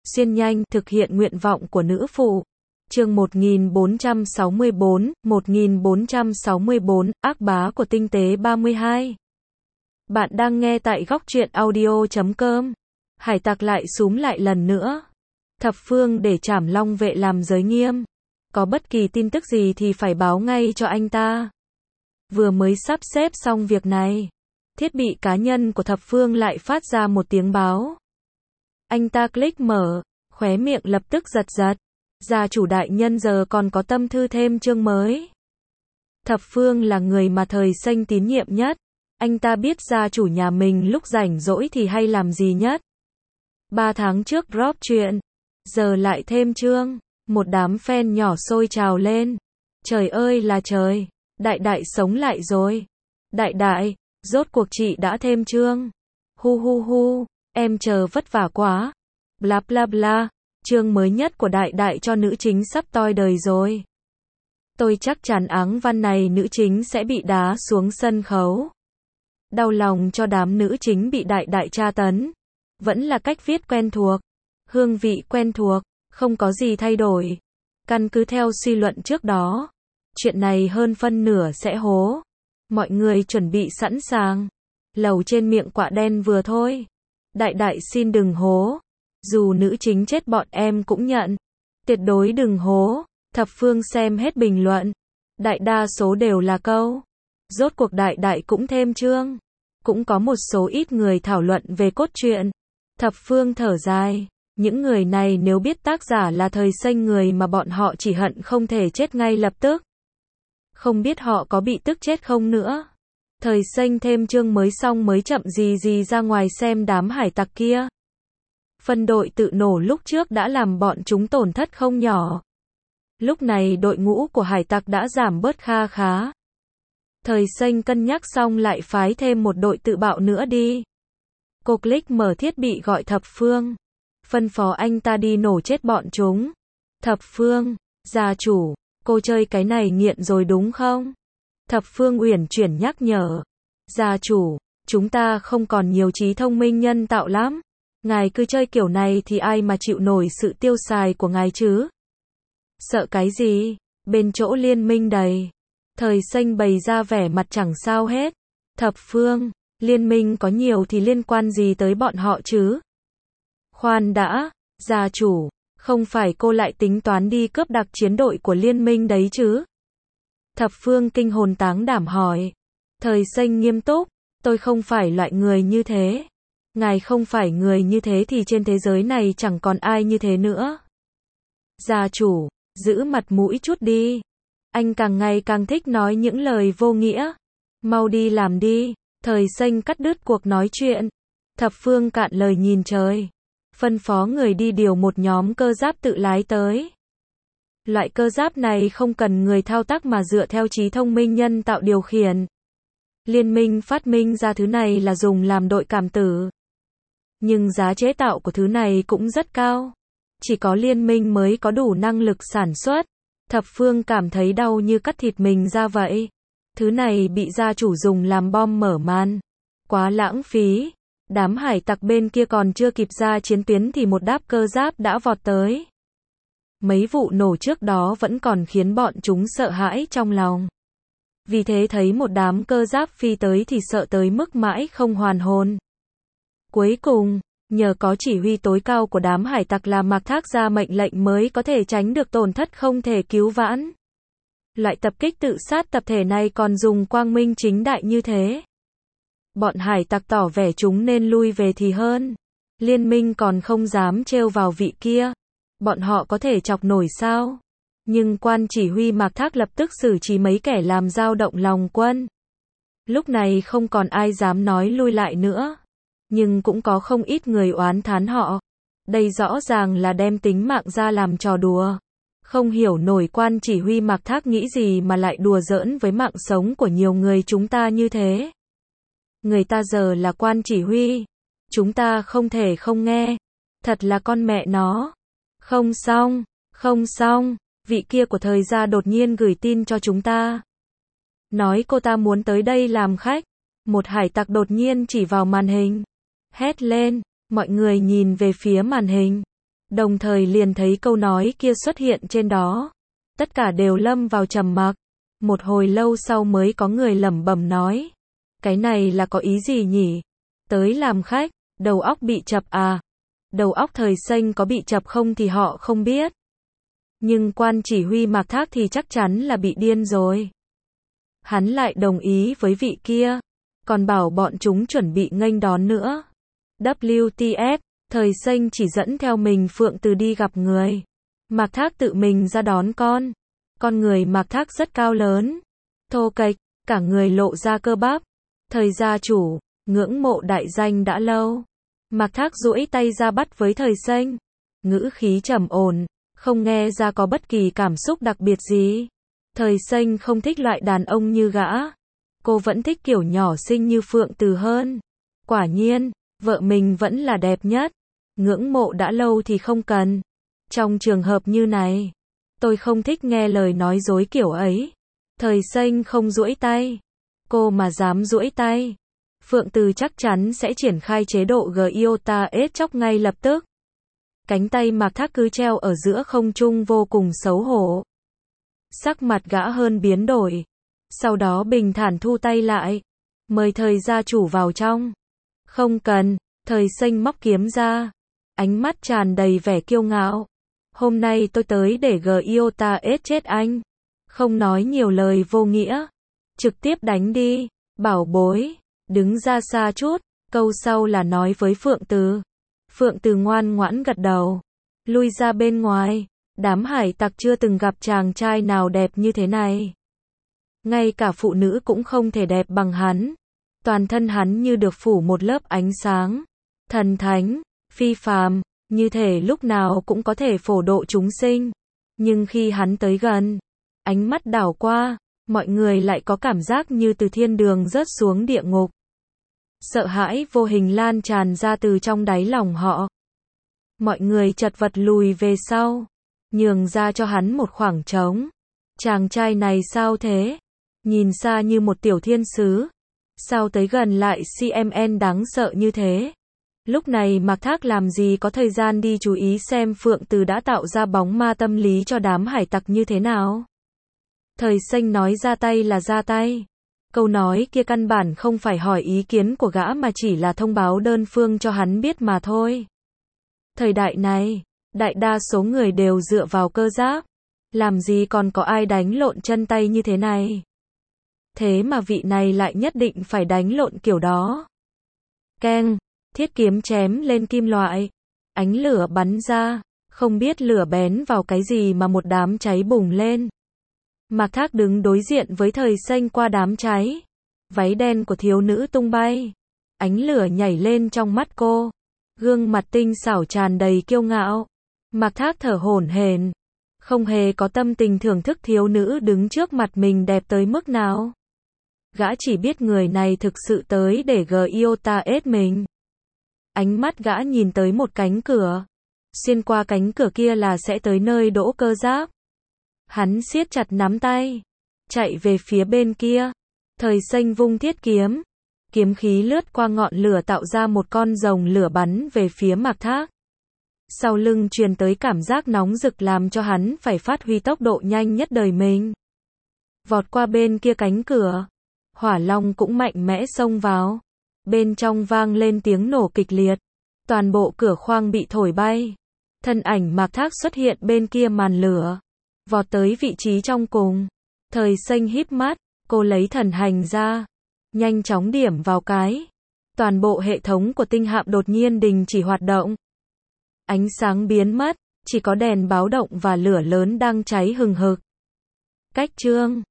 xuyên nhanh, thực hiện nguyện vọng của nữ phụ. Chương 1464, ác bá của tinh tế 32. Bạn đang nghe tại góc truyện audio.com. Hải tặc lại xúm lại lần nữa. Thập phương để trảm Long Vệ làm giới nghiêm. Có bất kỳ tin tức gì thì phải báo ngay cho anh ta. Vừa mới sắp xếp xong việc này, thiết bị cá nhân của thập phương lại phát ra một tiếng báo. Anh ta click mở, khóe miệng lập tức giật giật. Gia chủ đại nhân giờ còn có tâm thư thêm chương mới. Thập phương là người mà thời xanh tín nhiệm nhất. Anh ta biết gia chủ nhà mình lúc rảnh rỗi thì hay làm gì nhất. 3 tháng trước drop chuyện, giờ lại thêm chương. Một đám fan nhỏ sôi trào lên. Trời ơi là trời, đại đại sống lại rồi. Đại đại, rốt cuộc chị đã thêm chương. Hu hu hu, em chờ vất vả quá. Bla bla bla, chương mới nhất của đại đại cho nữ chính sắp toi đời rồi. Tôi chắc chắn áng văn này nữ chính sẽ bị đá xuống sân khấu. Đau lòng cho đám nữ chính bị đại đại tra tấn. Vẫn là cách viết quen thuộc, hương vị quen thuộc, không có gì thay đổi. Căn cứ theo suy luận trước đó, chuyện này hơn phân nửa sẽ hố. Mọi người chuẩn bị sẵn sàng. Lầu trên miệng quạ đen vừa thôi. Đại đại xin đừng hố. Dù nữ chính chết bọn em cũng nhận. Tuyệt đối đừng hố. Thập phương xem hết bình luận. Đại đa số đều là câu. Rốt cuộc đại đại cũng thêm chương. Cũng có một số ít người thảo luận về cốt truyện. Thập phương thở dài. Những người này nếu biết tác giả là thời xanh người mà bọn họ chỉ hận không thể chết ngay lập tức. Không biết họ có bị tức chết không nữa. Thời xanh thêm chương mới xong mới chậm gì ra ngoài xem đám hải tặc kia. Phân đội tự nổ lúc trước đã làm bọn chúng tổn thất không nhỏ. Lúc này đội ngũ của hải tặc đã giảm bớt kha khá. Thời xanh cân nhắc xong lại phái thêm một đội tự bạo nữa đi. Cô click mở thiết bị gọi thập phương. Phân phó anh ta đi nổ chết bọn chúng. Thập phương, gia chủ, cô chơi cái này nghiện rồi đúng không? Thập phương uyển chuyển nhắc nhở. Gia chủ, chúng ta không còn nhiều trí thông minh nhân tạo lắm. Ngài cứ chơi kiểu này thì ai mà chịu nổi sự tiêu xài của ngài chứ? Sợ cái gì? Bên chỗ liên minh đầy. Thời xanh bày ra vẻ mặt chẳng sao hết. Thập phương, liên minh có nhiều thì liên quan gì tới bọn họ chứ? Khoan đã, gia chủ, không phải cô lại tính toán đi cướp đặc chiến đội của liên minh đấy chứ? Thập phương kinh hồn táng đảm hỏi. Thời xanh nghiêm túc, tôi không phải loại người như thế. Ngài không phải người như thế thì trên thế giới này chẳng còn ai như thế nữa. Gia chủ, giữ mặt mũi chút đi. Anh càng ngày càng thích nói những lời vô nghĩa. Mau đi làm đi. Thời xanh cắt đứt cuộc nói chuyện. Thập phương cạn lời nhìn trời. Phân phó người đi điều một nhóm cơ giáp tự lái tới. Loại cơ giáp này không cần người thao tác mà dựa theo trí thông minh nhân tạo điều khiển. Liên minh phát minh ra thứ này là dùng làm đội cảm tử. Nhưng giá chế tạo của thứ này cũng rất cao. Chỉ có liên minh mới có đủ năng lực sản xuất. Thập phương cảm thấy đau như cắt thịt mình ra vậy. Thứ này bị gia chủ dùng làm bom mở màn. Quá lãng phí. Đám hải tặc bên kia còn chưa kịp ra chiến tuyến thì một đáp cơ giáp đã vọt tới. Mấy vụ nổ trước đó vẫn còn khiến bọn chúng sợ hãi trong lòng. Vì thế thấy một đám cơ giáp phi tới thì sợ tới mức mãi không hoàn hồn. Cuối cùng, nhờ có chỉ huy tối cao của đám hải tặc là Mạc Thác ra mệnh lệnh mới có thể tránh được tổn thất không thể cứu vãn. Loại tập kích tự sát tập thể này còn dùng quang minh chính đại như thế. Bọn hải tặc tỏ vẻ chúng nên lui về thì hơn. Liên minh còn không dám trêu vào vị kia. Bọn họ có thể chọc nổi sao? Nhưng quan chỉ huy Mạc Thác lập tức xử trí mấy kẻ làm dao động lòng quân. Lúc này không còn ai dám nói lui lại nữa. Nhưng cũng có không ít người oán thán họ. Đây rõ ràng là đem tính mạng ra làm trò đùa. Không hiểu nổi quan chỉ huy Mạc Thác nghĩ gì mà lại đùa giỡn với mạng sống của nhiều người chúng ta như thế. Người ta giờ là quan chỉ huy. Chúng ta không thể không nghe. Thật là con mẹ nó. Không xong. Vị kia của thời gia đột nhiên gửi tin cho chúng ta. Nói cô ta muốn tới đây làm khách. Một hải tặc đột nhiên chỉ vào màn hình. Hét lên. Mọi người nhìn về phía màn hình. Đồng thời liền thấy câu nói kia xuất hiện trên đó. Tất cả đều lâm vào trầm mặc. Một hồi lâu sau mới có người lẩm bẩm nói. Cái này là có ý gì nhỉ? Tới làm khách, đầu óc bị chập à? Đầu óc Thời Xanh có bị chập không thì họ không biết. Nhưng quan chỉ huy Mạc Thác thì chắc chắn là bị điên rồi. Hắn lại đồng ý với vị kia, còn bảo bọn chúng chuẩn bị nghênh đón nữa. WTF, Thời Xanh chỉ dẫn theo mình Phượng Từ đi gặp người. Mạc Thác tự mình ra đón con. Con người Mạc Thác rất cao lớn, thô kệch, cả người lộ ra cơ bắp. Thời gia chủ, ngưỡng mộ đại danh đã lâu. Mạc Thác duỗi tay ra bắt với Thời Xanh. Ngữ khí trầm ổn, không nghe ra có bất kỳ cảm xúc đặc biệt gì. Thời Xanh không thích loại đàn ông như gã. Cô vẫn thích kiểu nhỏ xinh như Phượng Từ hơn. Quả nhiên, vợ mình vẫn là đẹp nhất. Ngưỡng mộ đã lâu thì không cần. Trong trường hợp như này, tôi không thích nghe lời nói dối kiểu ấy. Thời Xanh không duỗi tay. Cô mà dám duỗi tay, Phượng Từ chắc chắn sẽ triển khai chế độ Giota ết chóc ngay lập tức. Cánh tay Mạc Thác cứ treo ở giữa không trung vô cùng xấu hổ. Sắc mặt gã hơn biến đổi. Sau đó bình thản thu tay lại. Mời Thời gia chủ vào trong. Không cần, Thời Xanh móc kiếm ra. Ánh mắt tràn đầy vẻ kiêu ngạo. Hôm nay tôi tới để Giota ết chết anh. Không nói nhiều lời vô nghĩa. Trực tiếp đánh đi, bảo bối. Đứng ra xa chút. Câu sau là nói với Phượng Từ. Phượng Từ ngoan ngoãn gật đầu. Lui ra bên ngoài. Đám hải tặc chưa từng gặp chàng trai nào đẹp như thế này. Ngay cả phụ nữ cũng không thể đẹp bằng hắn. Toàn thân hắn như được phủ một lớp ánh sáng. Thần thánh, phi phàm, như thể lúc nào cũng có thể phổ độ chúng sinh. Nhưng khi hắn tới gần, ánh mắt đảo qua, mọi người lại có cảm giác như từ thiên đường rớt xuống địa ngục. Sợ hãi vô hình lan tràn ra từ trong đáy lòng họ. Mọi người chật vật lùi về sau, nhường ra cho hắn một khoảng trống. Chàng trai này sao thế? Nhìn xa như một tiểu thiên sứ. Sao tới gần lại CMN đáng sợ như thế? Lúc này Mạc Thác làm gì có thời gian đi chú ý xem Phượng Từ đã tạo ra bóng ma tâm lý cho đám hải tặc như thế nào. Thời Xanh nói ra tay là ra tay. Câu nói kia căn bản không phải hỏi ý kiến của gã mà chỉ là thông báo đơn phương cho hắn biết mà thôi. Thời đại này, đại đa số người đều dựa vào cơ giáp. Làm gì còn có ai đánh lộn chân tay như thế này. Thế mà vị này lại nhất định phải đánh lộn kiểu đó. Keng, thiết kiếm chém lên kim loại. Ánh lửa bắn ra, không biết lửa bén vào cái gì mà một đám cháy bùng lên. Mạc Thác đứng đối diện với Thời Xanh qua đám cháy. Váy đen của thiếu nữ tung bay. Ánh lửa nhảy lên trong mắt cô. Gương mặt tinh xảo tràn đầy kiêu ngạo. Mạc Thác thở hổn hển, không hề có tâm tình thưởng thức thiếu nữ đứng trước mặt mình đẹp tới mức nào. Gã chỉ biết người này thực sự tới để Giota ết mình. Ánh mắt gã nhìn tới một cánh cửa. Xuyên qua cánh cửa kia là sẽ tới nơi đỗ cơ giáp. Hắn siết chặt nắm tay, chạy về phía bên kia. Thời Xanh vung thiết kiếm. Kiếm khí lướt qua ngọn lửa tạo ra một con rồng lửa bắn về phía Mạc Thác. Sau lưng truyền tới cảm giác nóng rực làm cho hắn phải phát huy tốc độ nhanh nhất đời mình. Vọt qua bên kia cánh cửa. Hỏa long cũng mạnh mẽ xông vào. Bên trong vang lên tiếng nổ kịch liệt. Toàn bộ cửa khoang bị thổi bay. Thân ảnh Mạc Thác xuất hiện bên kia màn lửa. Vọt tới vị trí trong cùng. Thời Xanh híp mắt. Cô lấy thần hành ra. Nhanh chóng điểm vào cái. Toàn bộ hệ thống của tinh hạm đột nhiên đình chỉ hoạt động. Ánh sáng biến mất. Chỉ có đèn báo động và lửa lớn đang cháy hừng hực. Cách chương